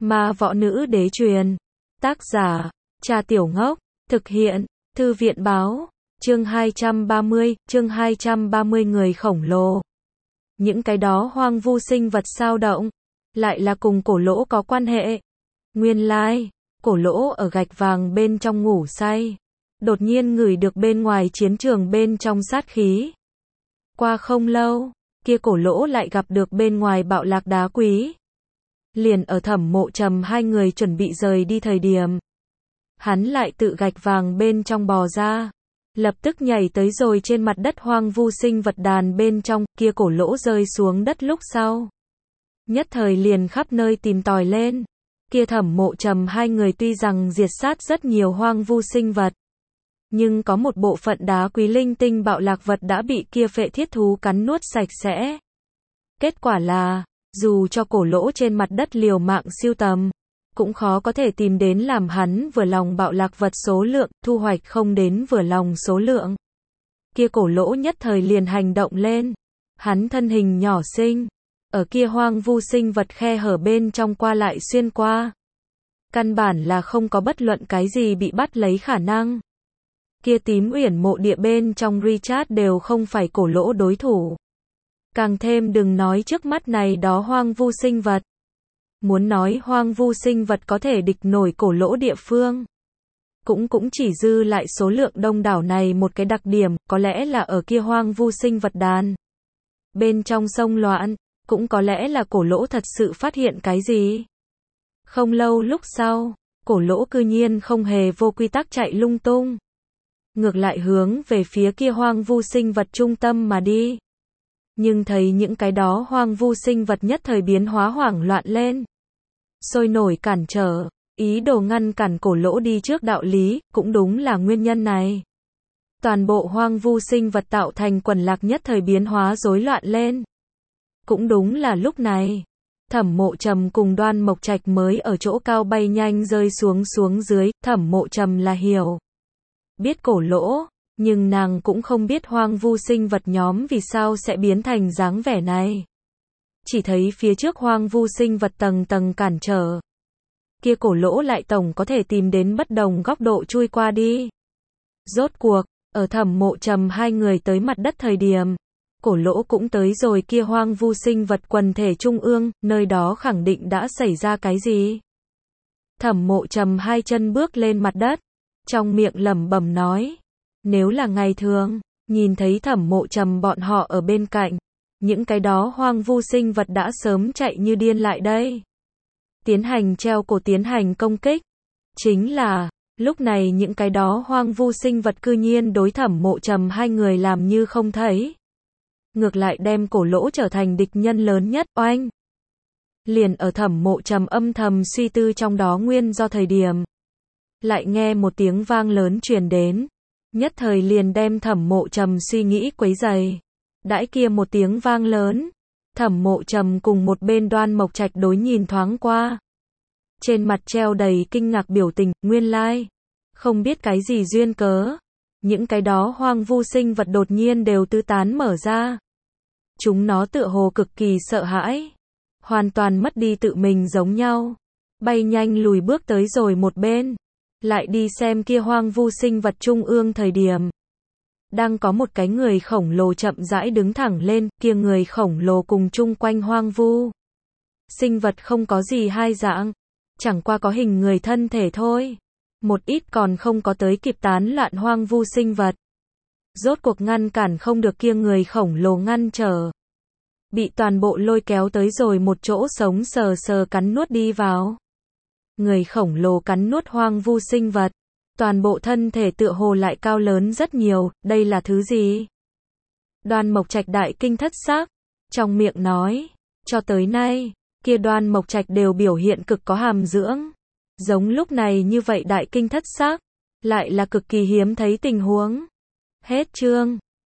Ma võ nữ đế truyền. Tác giả, Trà Tiểu Ngốc. Thực hiện, Thư viện báo. Chương 230 người khổng lồ. Những cái đó hoang vu sinh vật sao động, lại là cùng cổ lỗ có quan hệ. Nguyên lai, cổ lỗ ở gạch vàng bên trong ngủ say. Đột nhiên ngửi được bên ngoài chiến trường bên trong sát khí. Qua không lâu, kia cổ lỗ lại gặp được bên ngoài bạo lạc đá quý. Liền ở Thẩm Mộ Trầm hai người chuẩn bị rời đi thời điểm, hắn lại tự gạch vàng bên trong bò ra, lập tức nhảy tới rồi trên mặt đất hoang vu sinh vật đàn bên trong, kia cổ lỗ rơi xuống đất lúc sau. Nhất thời liền khắp nơi tìm tòi lên, kia Thẩm Mộ Trầm hai người tuy rằng diệt sát rất nhiều hoang vu sinh vật, nhưng có một bộ phận đá quý linh tinh bạo lạc vật đã bị kia phệ thiết thú cắn nuốt sạch sẽ. Kết quả là, dù cho cổ lỗ trên mặt đất liều mạng siêu tầm, cũng khó có thể tìm đến làm hắn vừa lòng bạo lạc vật số lượng, thu hoạch không đến vừa lòng số lượng. Kia cổ lỗ nhất thời liền hành động lên. Hắn thân hình nhỏ xinh, ở kia hoang vu sinh vật khe hở bên trong qua lại xuyên qua. Căn bản là không có bất luận cái gì bị bắt lấy khả năng. Kia tím uyển mộ địa bên trong Richard đều không phải cổ lỗ đối thủ. Càng thêm đừng nói trước mắt này đó hoang vu sinh vật. Muốn nói hoang vu sinh vật có thể địch nổi cổ lỗ địa phương, cũng chỉ dư lại số lượng đông đảo này một cái đặc điểm, có lẽ là ở kia hoang vu sinh vật đàn bên trong sông loạn, cũng có lẽ là cổ lỗ thật sự phát hiện cái gì. Không lâu lúc sau, cổ lỗ cư nhiên không hề vô quy tắc chạy lung tung, ngược lại hướng về phía kia hoang vu sinh vật trung tâm mà đi. Nhưng thấy những cái đó hoang vu sinh vật nhất thời biến hóa hoảng loạn lên, sôi nổi cản trở, ý đồ ngăn cản cổ lỗ đi trước đạo lý, cũng đúng là nguyên nhân này. Toàn bộ hoang vu sinh vật tạo thành quần lạc nhất thời biến hóa rối loạn lên. Cũng đúng là lúc này, Thẩm Mộ Trầm cùng Đoan Mộc Trạch mới ở chỗ cao bay nhanh rơi xuống dưới. Thẩm Mộ Trầm là hiểu biết cổ lỗ, nhưng nàng cũng không biết hoang vu sinh vật nhóm vì sao sẽ biến thành dáng vẻ này. Chỉ thấy phía trước hoang vu sinh vật tầng tầng cản trở, kia cổ lỗ lại tổng có thể tìm đến bất đồng góc độ chui qua đi. Rốt cuộc, ở Thẩm Mộ Trầm hai người tới mặt đất thời điểm, cổ lỗ cũng tới rồi kia hoang vu sinh vật quần thể trung ương, nơi đó khẳng định đã xảy ra cái gì. Thẩm Mộ Trầm hai chân bước lên mặt đất, trong miệng lẩm bẩm nói. Nếu là ngày thường, nhìn thấy Thẩm Mộ Trầm bọn họ ở bên cạnh, những cái đó hoang vu sinh vật đã sớm chạy như điên lại đây, tiến hành treo cổ, tiến hành công kích. Chính là, lúc này những cái đó hoang vu sinh vật cư nhiên đối Thẩm Mộ Trầm hai người làm như không thấy. Ngược lại đem cổ lỗ trở thành địch nhân lớn nhất, oanh. Liền ở Thẩm Mộ Trầm âm thầm suy tư trong đó nguyên do thời điểm, lại nghe một tiếng vang lớn truyền đến. Nhất thời liền đem Thẩm Mộ Trầm suy nghĩ quấy rầy. Đãi kia một tiếng vang lớn, Thẩm Mộ Trầm cùng một bên Đoan Mộc Trạch đối nhìn thoáng qua. Trên mặt treo đầy kinh ngạc biểu tình, nguyên lai, không biết cái gì duyên cớ, những cái đó hoang vu sinh vật đột nhiên đều tứ tán mở ra. Chúng nó tựa hồ cực kỳ sợ hãi, hoàn toàn mất đi tự mình giống nhau, bay nhanh lùi bước tới rồi một bên. Lại đi xem kia hoang vu sinh vật trung ương thời điểm, đang có một cái người khổng lồ chậm rãi đứng thẳng lên, kia người khổng lồ cùng chung quanh hoang vu sinh vật không có gì hai dạng, chẳng qua có hình người thân thể thôi. Một ít còn không có tới kịp tán loạn hoang vu sinh vật, rốt cuộc ngăn cản không được kia người khổng lồ ngăn trở, bị toàn bộ lôi kéo tới rồi một chỗ sống sờ sờ cắn nuốt đi vào. Người khổng lồ cắn nuốt hoang vu sinh vật, toàn bộ thân thể tựa hồ lại cao lớn rất nhiều, đây là thứ gì? Đoan Mộc Trạch đại kinh thất xác, trong miệng nói, cho tới nay, kia Đoan Mộc Trạch đều biểu hiện cực có hàm dưỡng. Giống lúc này như vậy đại kinh thất xác, lại là cực kỳ hiếm thấy tình huống. Hết chương.